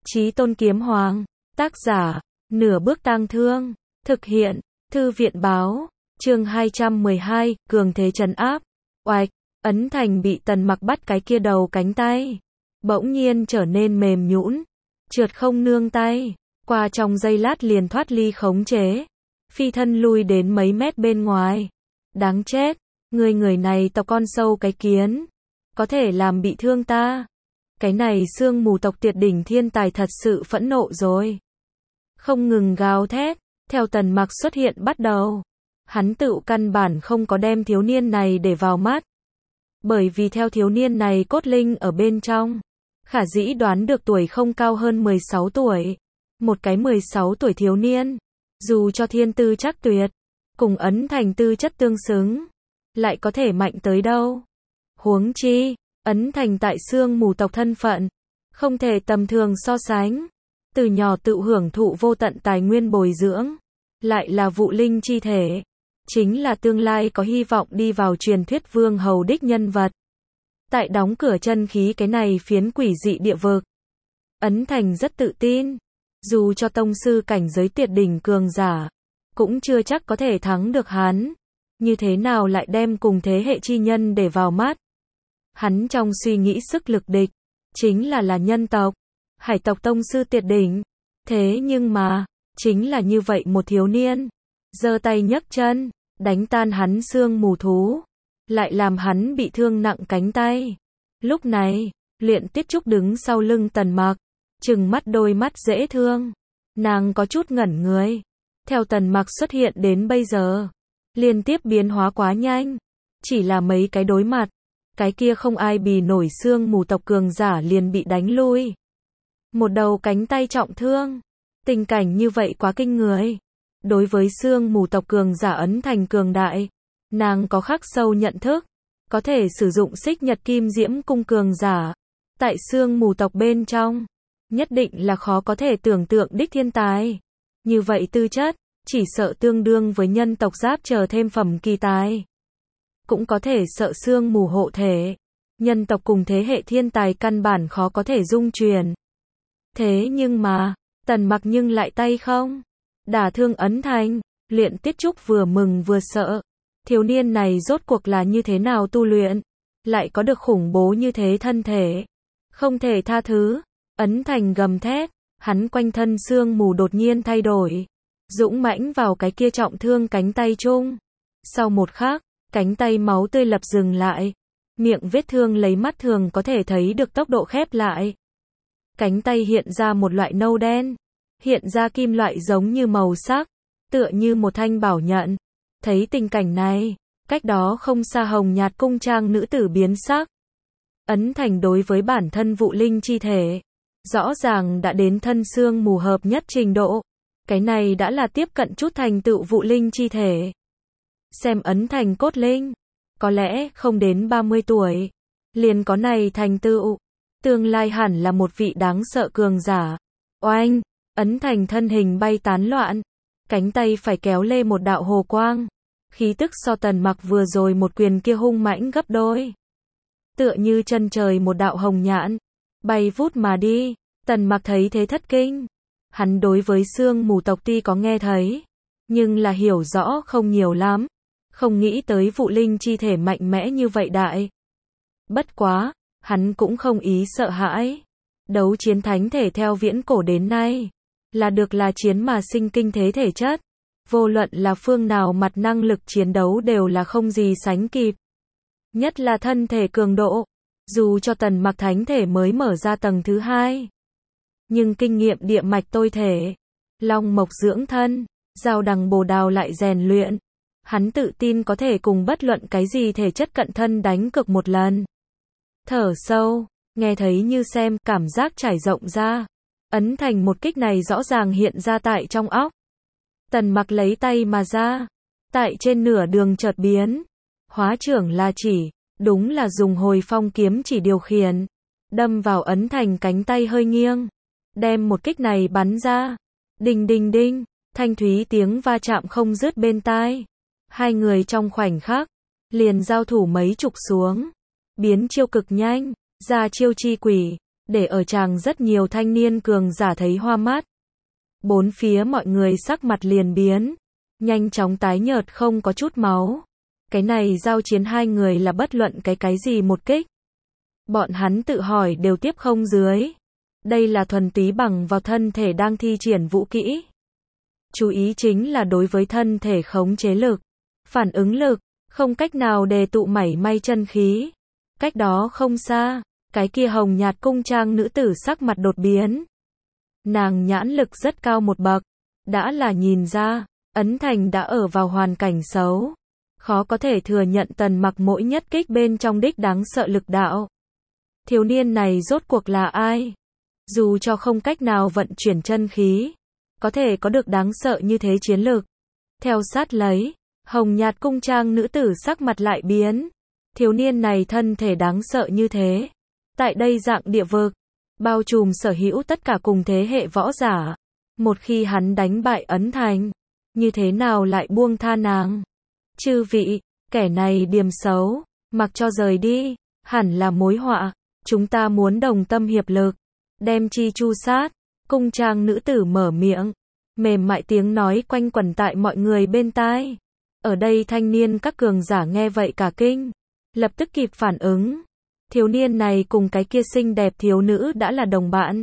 Chí Tôn Kiếm Hoàng, tác giả, Nửa Bước Tang Thương, thực hiện, Thư viện báo, chương 212, cường thế trấn áp. Oạch, Ấn Thành bị Tần Mặc bắt cái kia đầu cánh tay, bỗng nhiên trở nên mềm nhũn, trượt không nương tay, qua trong giây lát liền thoát ly khống chế, phi thân lui đến mấy mét bên ngoài. Đáng chết, người này tộc con sâu cái kiến, có thể làm bị thương ta. Cái này sương mù tộc tuyệt đỉnh thiên tài thật sự phẫn nộ rồi. Không ngừng gào thét, theo Tần Mặc xuất hiện bắt đầu. Hắn tự căn bản không có đem thiếu niên này để vào mắt. Bởi vì theo thiếu niên này cốt linh ở bên trong, khả dĩ đoán được tuổi không cao hơn 16 tuổi. Một cái 16 tuổi thiếu niên, dù cho thiên tư chắc tuyệt, cùng Ấn Thành tư chất tương xứng, lại có thể mạnh tới đâu. Huống chi, Ấn Thành tại sương mù tộc thân phận, không thể tầm thường so sánh. Từ nhỏ tự hưởng thụ vô tận tài nguyên bồi dưỡng, lại là vụ linh chi thể, chính là tương lai có hy vọng đi vào truyền thuyết vương hầu đích nhân vật. Tại đóng cửa chân khí cái này phiến quỷ dị địa vực, Ấn Thành rất tự tin, dù cho tông sư cảnh giới tuyệt đỉnh cường giả, cũng chưa chắc có thể thắng được hắn. Như thế nào lại đem cùng thế hệ chi nhân để vào mắt? Hắn trong suy nghĩ sức lực địch, chính là nhân tộc, hải tộc tông sư tuyệt đỉnh. Thế nhưng mà, chính là như vậy một thiếu niên, giơ tay nhấc chân, đánh tan hắn xương mù thú, lại làm hắn bị thương nặng cánh tay. Lúc này, Luyện Tiết Trúc đứng sau lưng Tần Mặc, trừng mắt đôi mắt dễ thương. Nàng có chút ngẩn người. Theo Tần Mặc xuất hiện đến bây giờ, liên tiếp biến hóa quá nhanh. Chỉ là mấy cái đối mặt, cái kia không ai bì nổi xương mù tộc cường giả liền bị đánh lui. Một đầu cánh tay trọng thương. Tình cảnh như vậy quá kinh người. Đối với xương mù tộc cường giả Ấn Thành cường đại, nàng có khắc sâu nhận thức. Có thể sử dụng xích nhật kim diễm cung cường giả. Tại xương mù tộc bên trong, nhất định là khó có thể tưởng tượng đích thiên tài. Như vậy tư chất, chỉ sợ tương đương với nhân tộc giáp chờ thêm phẩm kỳ tài. Cũng có thể sợ xương mù hộ thể. Nhân tộc cùng thế hệ thiên tài căn bản khó có thể dung truyền. Thế nhưng mà, Tần Mặc nhưng lại tay không đả thương Ấn Thành. Luyện Tiết Trúc vừa mừng vừa sợ. Thiếu niên này rốt cuộc là như thế nào tu luyện, lại có được khủng bố như thế thân thể. Không thể tha thứ. Ấn Thành gầm thét, hắn quanh thân xương mù đột nhiên thay đổi, dũng mãnh vào cái kia trọng thương cánh tay chung. Sau một khắc, cánh tay máu tươi lập dừng lại, miệng vết thương lấy mắt thường có thể thấy được tốc độ khép lại. Cánh tay hiện ra một loại nâu đen, hiện ra kim loại giống như màu sắc, tựa như một thanh bảo nhận. Thấy tình cảnh này, cách đó không xa Hồng Nhạt cung trang nữ tử biến sắc. Ấn Thành đối với bản thân vụ linh chi thể, rõ ràng đã đến thân xương mù hợp nhất trình độ. Cái này đã là tiếp cận chút thành tựu vụ linh chi thể. Xem Ấn Thành cốt linh, có lẽ không đến 30 tuổi, liền có này thành tựu. Tương lai hẳn là một vị đáng sợ cường giả. Oanh, Ấn Thành thân hình bay tán loạn, cánh tay phải kéo lê một đạo hồ quang. Khí tức so Tần Mặc vừa rồi một quyền kia hung mãnh gấp đôi. Tựa như chân trời một đạo hồng nhãn, bay vút mà đi. Tần Mặc thấy thế thất kinh. Hắn đối với xương mù tộc tuy có nghe thấy, nhưng là hiểu rõ không nhiều lắm. Không nghĩ tới vụ linh chi thể mạnh mẽ như vậy đại. Bất quá, hắn cũng không ý sợ hãi. Đấu chiến thánh thể theo viễn cổ đến nay, là chiến mà sinh kinh thế thể chất. Vô luận là phương nào mặt năng lực chiến đấu đều là không gì sánh kịp. Nhất là thân thể cường độ. Dù cho Tần Mặc thánh thể mới mở ra tầng thứ 2, nhưng kinh nghiệm địa mạch tôi thể, long mộc dưỡng thân, giao đằng bồ đào lại rèn luyện. Hắn tự tin có thể cùng bất luận cái gì thể chất cận thân đánh cược một lần. Thở sâu, nghe thấy như xem, cảm giác trải rộng ra. Ấn Thành một kích này rõ ràng hiện ra tại trong óc. Tần Mặc lấy tay mà ra, tại trên nửa đường chợt biến. Hóa trưởng là chỉ, đúng là dùng hồi phong kiếm chỉ điều khiển. Đâm vào Ấn Thành cánh tay hơi nghiêng. Đem một kích này bắn ra. Đinh đinh đinh, thanh thúy tiếng va chạm không dứt bên tai. Hai người trong khoảnh khắc, liền giao thủ mấy chục xuống. Biến chiêu cực nhanh, ra chiêu chi quỷ. để ở chàng rất nhiều thanh niên cường giả thấy hoa mắt. Bốn phía mọi người sắc mặt liền biến, nhanh chóng tái nhợt không có chút máu. Cái này giao chiến hai người là bất luận cái gì một kích. Bọn hắn tự hỏi đều tiếp không dưới. Đây là thuần túy bằng vào thân thể đang thi triển vũ kỹ. Chú ý chính là đối với thân thể khống chế lực, phản ứng lực, không cách nào đề tụ mảy may chân khí. Cách đó không xa, cái kia hồng nhạt cung trang nữ tử sắc mặt đột biến. Nàng nhãn lực rất cao một bậc, đã là nhìn ra, Ấn Thành đã ở vào hoàn cảnh xấu. Khó có thể thừa nhận Tần Mặc mỗi nhất kích bên trong đích đáng sợ lực đạo. Thiếu niên này rốt cuộc là ai? Dù cho không cách nào vận chuyển chân khí, có thể có được đáng sợ như thế chiến lực. Theo sát lấy, hồng nhạt cung trang nữ tử sắc mặt lại biến. Thiếu niên này thân thể đáng sợ như thế. Tại đây dạng địa vực, bao trùm sở hữu tất cả cùng thế hệ võ giả. Một khi hắn đánh bại Ấn Thành, như thế nào lại buông tha nàng? Chư vị, kẻ này điềm xấu, mặc cho rời đi, hẳn là mối họa. Chúng ta muốn đồng tâm hiệp lực, đem chi chu sát. Cung trang nữ tử mở miệng, mềm mại tiếng nói quanh quẩn tại mọi người bên tai. Ở đây thanh niên các cường giả nghe vậy cả kinh, lập tức kịp phản ứng. Thiếu niên này cùng cái kia xinh đẹp thiếu nữ đã là đồng bạn,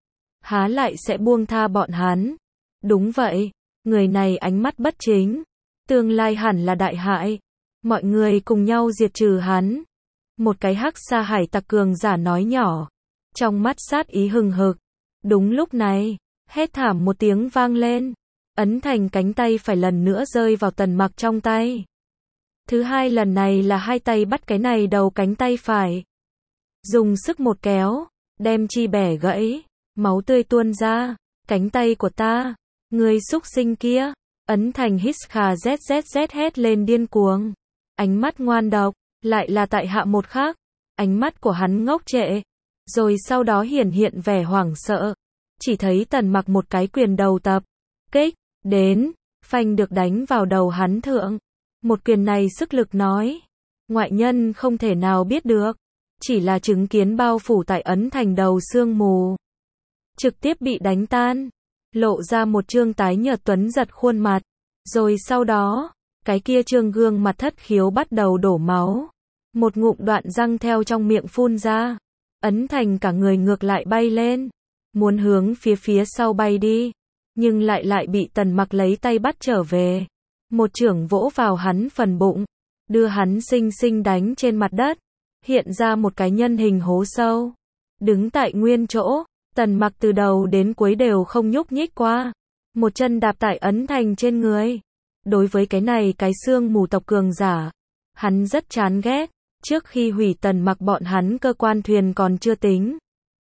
há lại sẽ buông tha bọn hắn? Đúng vậy, người này ánh mắt bất chính, tương lai hẳn là đại hại. Mọi người cùng nhau diệt trừ hắn. Một cái hắc sa hải tặc cường giả nói nhỏ, trong mắt sát ý hừng hực. Đúng lúc này, hét thảm một tiếng vang lên. Ấn Thành cánh tay phải lần nữa rơi vào Tần Mặc trong tay. Thứ hai lần này là hai tay bắt cái này đầu cánh tay phải. Dùng sức một kéo, đem chi bẻ gãy, máu tươi tuôn ra. Cánh tay của ta, người xúc sinh kia. Ấn Thành hít khà zzz hét lên điên cuồng. Ánh mắt ngoan độc, lại là tại hạ một khắc. Ánh mắt của hắn ngốc trệ, rồi sau đó hiển hiện vẻ hoảng sợ. Chỉ thấy Tần Mặc một cái quyền đầu tập kích đến, phanh được đánh vào đầu hắn thượng. Một quyền này sức lực nói, ngoại nhân không thể nào biết được, chỉ là chứng kiến bao phủ tại Ấn Thành đầu sương mù, trực tiếp bị đánh tan, lộ ra một trương tái nhợt tuấn giật khuôn mặt. Rồi sau đó, cái kia trương gương mặt thất khiếu bắt đầu đổ máu, một ngụm đoạn răng theo trong miệng phun ra. Ấn Thành cả người ngược lại bay lên, muốn hướng phía sau bay đi, nhưng lại bị Tần Mặc lấy tay bắt trở về. Một chưởng vỗ vào hắn phần bụng, đưa hắn xinh xinh đánh trên mặt đất, hiện ra một cái nhân hình hố sâu. Đứng tại nguyên chỗ, Tần Mặc từ đầu đến cuối đều không nhúc nhích qua, một chân đạp tại Ấn Thành trên người. Đối với cái này cái xương mù tộc cường giả, hắn rất chán ghét. Trước khi hủy Tần Mặc bọn hắn cơ quan thuyền còn chưa tính,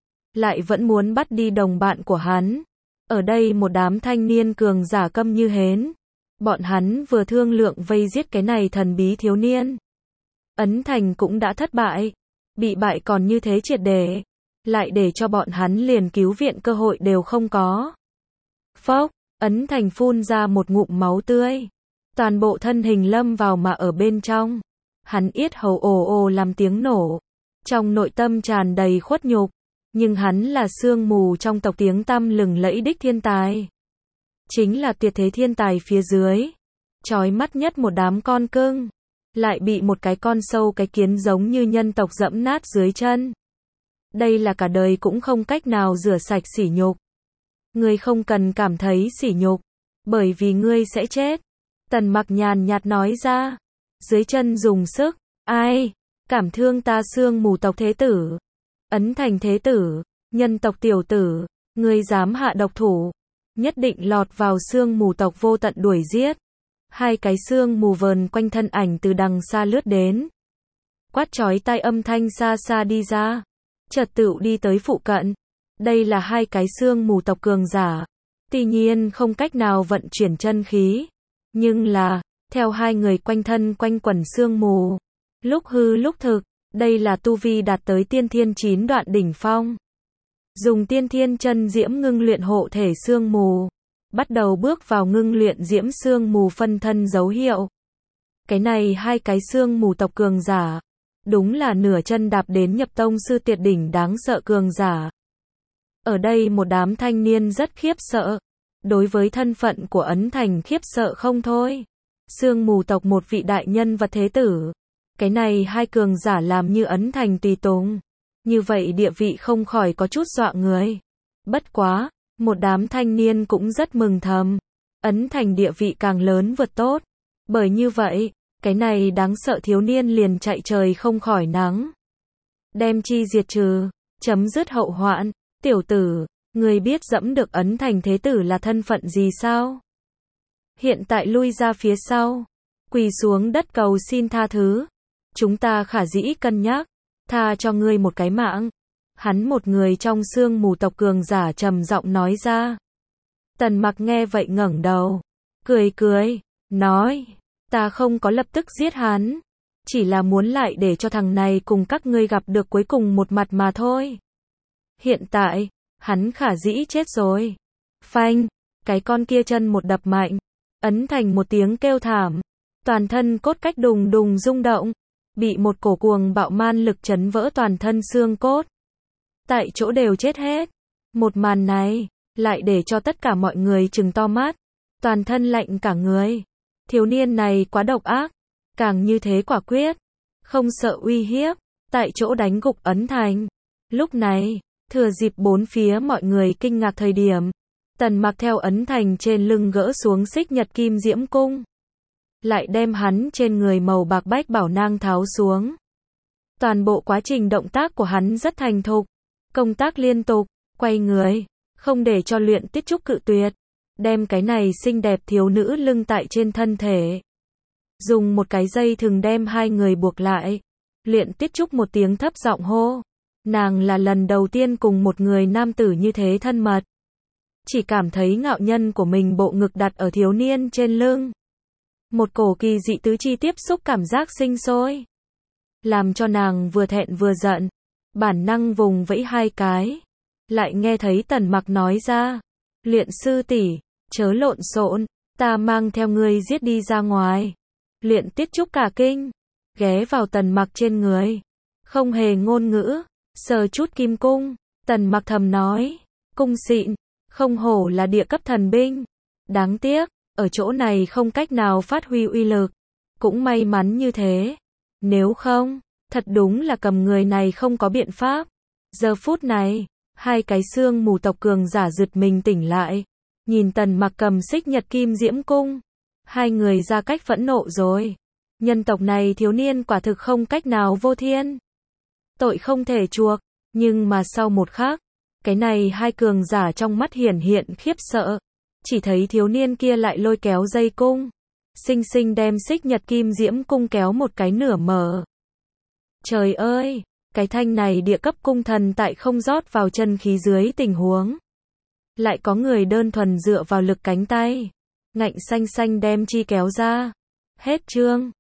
lại vẫn muốn bắt đi đồng bạn của hắn. Ở đây một đám thanh niên cường giả câm như hến. Bọn hắn vừa thương lượng vây giết cái này thần bí thiếu niên. Ấn Thành cũng đã thất bại, bị bại còn như thế triệt để, lại để cho bọn hắn liền cứu viện cơ hội đều không có. Phốc, Ấn Thành phun ra một ngụm máu tươi, toàn bộ thân hình lâm vào mà ở bên trong. Hắn yết hầu ồ ồ làm tiếng nổ, trong nội tâm tràn đầy khuất nhục, nhưng hắn là sương mù trong tộc tiếng tăm lừng lẫy đích thiên tài. Chính là tuyệt thế thiên tài phía dưới, chói mắt nhất một đám con cưng, lại bị một cái con sâu cái kiến giống như nhân tộc dẫm nát dưới chân. Đây là cả đời cũng không cách nào rửa sạch sỉ nhục. Ngươi không cần cảm thấy sỉ nhục, bởi vì ngươi sẽ chết. Tần Mặc nhàn nhạt nói ra, dưới chân dùng sức, ai, cảm thương ta xương mù tộc thế tử. Ấn Thành thế tử, nhân tộc tiểu tử, ngươi dám hạ độc thủ, nhất định lọt vào xương mù tộc vô tận đuổi giết. Hai cái xương mù vờn quanh thân ảnh từ đằng xa lướt đến. Quát chói tai âm thanh xa xa đi ra, chợt tựu đi tới phụ cận. Đây là hai cái xương mù tộc cường giả, tuy nhiên không cách nào vận chuyển chân khí, nhưng là, theo hai người quanh thân quanh quẩn xương mù, lúc hư lúc thực, đây là tu vi đạt tới tiên thiên 9 đoạn đỉnh phong. Dùng tiên thiên chân diễm ngưng luyện hộ thể xương mù, bắt đầu bước vào ngưng luyện diễm xương mù phân thân dấu hiệu. Cái này hai cái xương mù tộc cường giả, đúng là nửa chân đạp đến nhập tông sư tuyệt đỉnh đáng sợ cường giả. Ở đây một đám thanh niên rất khiếp sợ. Đối với thân phận của Ấn Thành khiếp sợ không thôi. Sương mù tộc một vị đại nhân vật thế tử. Cái này hai cường giả làm như Ấn Thành tùy tùng. Như vậy địa vị không khỏi có chút dọa người. Bất quá, một đám thanh niên cũng rất mừng thầm. Ấn Thành địa vị càng lớn vượt tốt. Bởi như vậy, cái này đáng sợ thiếu niên liền chạy trời không khỏi nắng. Đem chi diệt trừ, chấm dứt hậu hoạn. Tiểu tử, người biết dẫm được Ấn Thành thế tử là thân phận gì sao? Hiện tại lui ra phía sau, quỳ xuống đất cầu xin tha thứ. Chúng ta khả dĩ cân nhắc, tha cho ngươi một cái mạng. Hắn một người trong sương mù tộc cường giả trầm giọng nói ra. Tần Mặc nghe vậy ngẩng đầu, cười cười, nói, ta không có lập tức giết hắn, chỉ là muốn lại để cho thằng này cùng các ngươi gặp được cuối cùng một mặt mà thôi. Hiện tại, hắn khả dĩ chết rồi. Phanh, cái con kia chân một đập mạnh, Ấn Thành một tiếng kêu thảm, toàn thân cốt cách đùng đùng rung động, bị một cổ cuồng bạo man lực chấn vỡ toàn thân xương cốt. Tại chỗ đều chết hết. Một màn này, lại để cho tất cả mọi người trừng to mắt, toàn thân lạnh cả người. Thiếu niên này quá độc ác, càng như thế quả quyết, không sợ uy hiếp, tại chỗ đánh gục Ấn Thành. Lúc này, thừa dịp bốn phía mọi người kinh ngạc thời điểm, Tần Mặc theo Ấn Thành trên lưng gỡ xuống xích nhật kim diễm cung, lại đem hắn trên người màu bạc bách bảo nang tháo xuống. Toàn bộ quá trình động tác của hắn rất thành thục, công tác liên tục, quay người, không để cho Luyện Tiết Trúc cự tuyệt, đem cái này xinh đẹp thiếu nữ lưng tại trên thân thể. Dùng một cái dây thừng đem hai người buộc lại. Luyện Tiết Trúc một tiếng thấp giọng hô. Nàng là lần đầu tiên cùng một người nam tử như thế thân mật. Chỉ cảm thấy ngạo nhân của mình bộ ngực đặt ở thiếu niên trên lưng. Một cổ kỳ dị tứ chi tiếp xúc cảm giác sinh sôi. Làm cho nàng vừa thẹn vừa giận. Bản năng vùng vẫy hai cái. Lại nghe thấy Tần Mặc nói ra. Luyện sư tỷ, chớ lộn xộn, ta mang theo ngươi giết đi ra ngoài. Luyện Tiết Trúc cả kinh, ghé vào Tần Mặc trên người. Không hề ngôn ngữ, sờ chút kim cung. Tần Mặc thầm nói, cung xịn, không hổ là địa cấp thần binh. Đáng tiếc, ở chỗ này không cách nào phát huy uy lực. Cũng may mắn như thế. Nếu không, thật đúng là cầm người này không có biện pháp. Giờ phút này, hai cái xương mù tộc cường giả giật mình tỉnh lại. Nhìn Tần Mặc cầm xích nhật kim diễm cung. Hai người ra cách phẫn nộ rồi. Nhân tộc này thiếu niên quả thực không cách nào vô thiên. Tội không thể chuộc. Nhưng mà sau một khắc, cái này hai cường giả trong mắt hiển hiện khiếp sợ. Chỉ thấy thiếu niên kia lại lôi kéo dây cung. Xinh xinh đem xích nhật kim diễm cung kéo một cái nửa mở. Trời ơi! Cái thanh này địa cấp cung thần tại không rót vào chân khí dưới tình huống. Lại có người đơn thuần dựa vào lực cánh tay. Ngạnh xanh xanh đem chi kéo ra. Hết chương.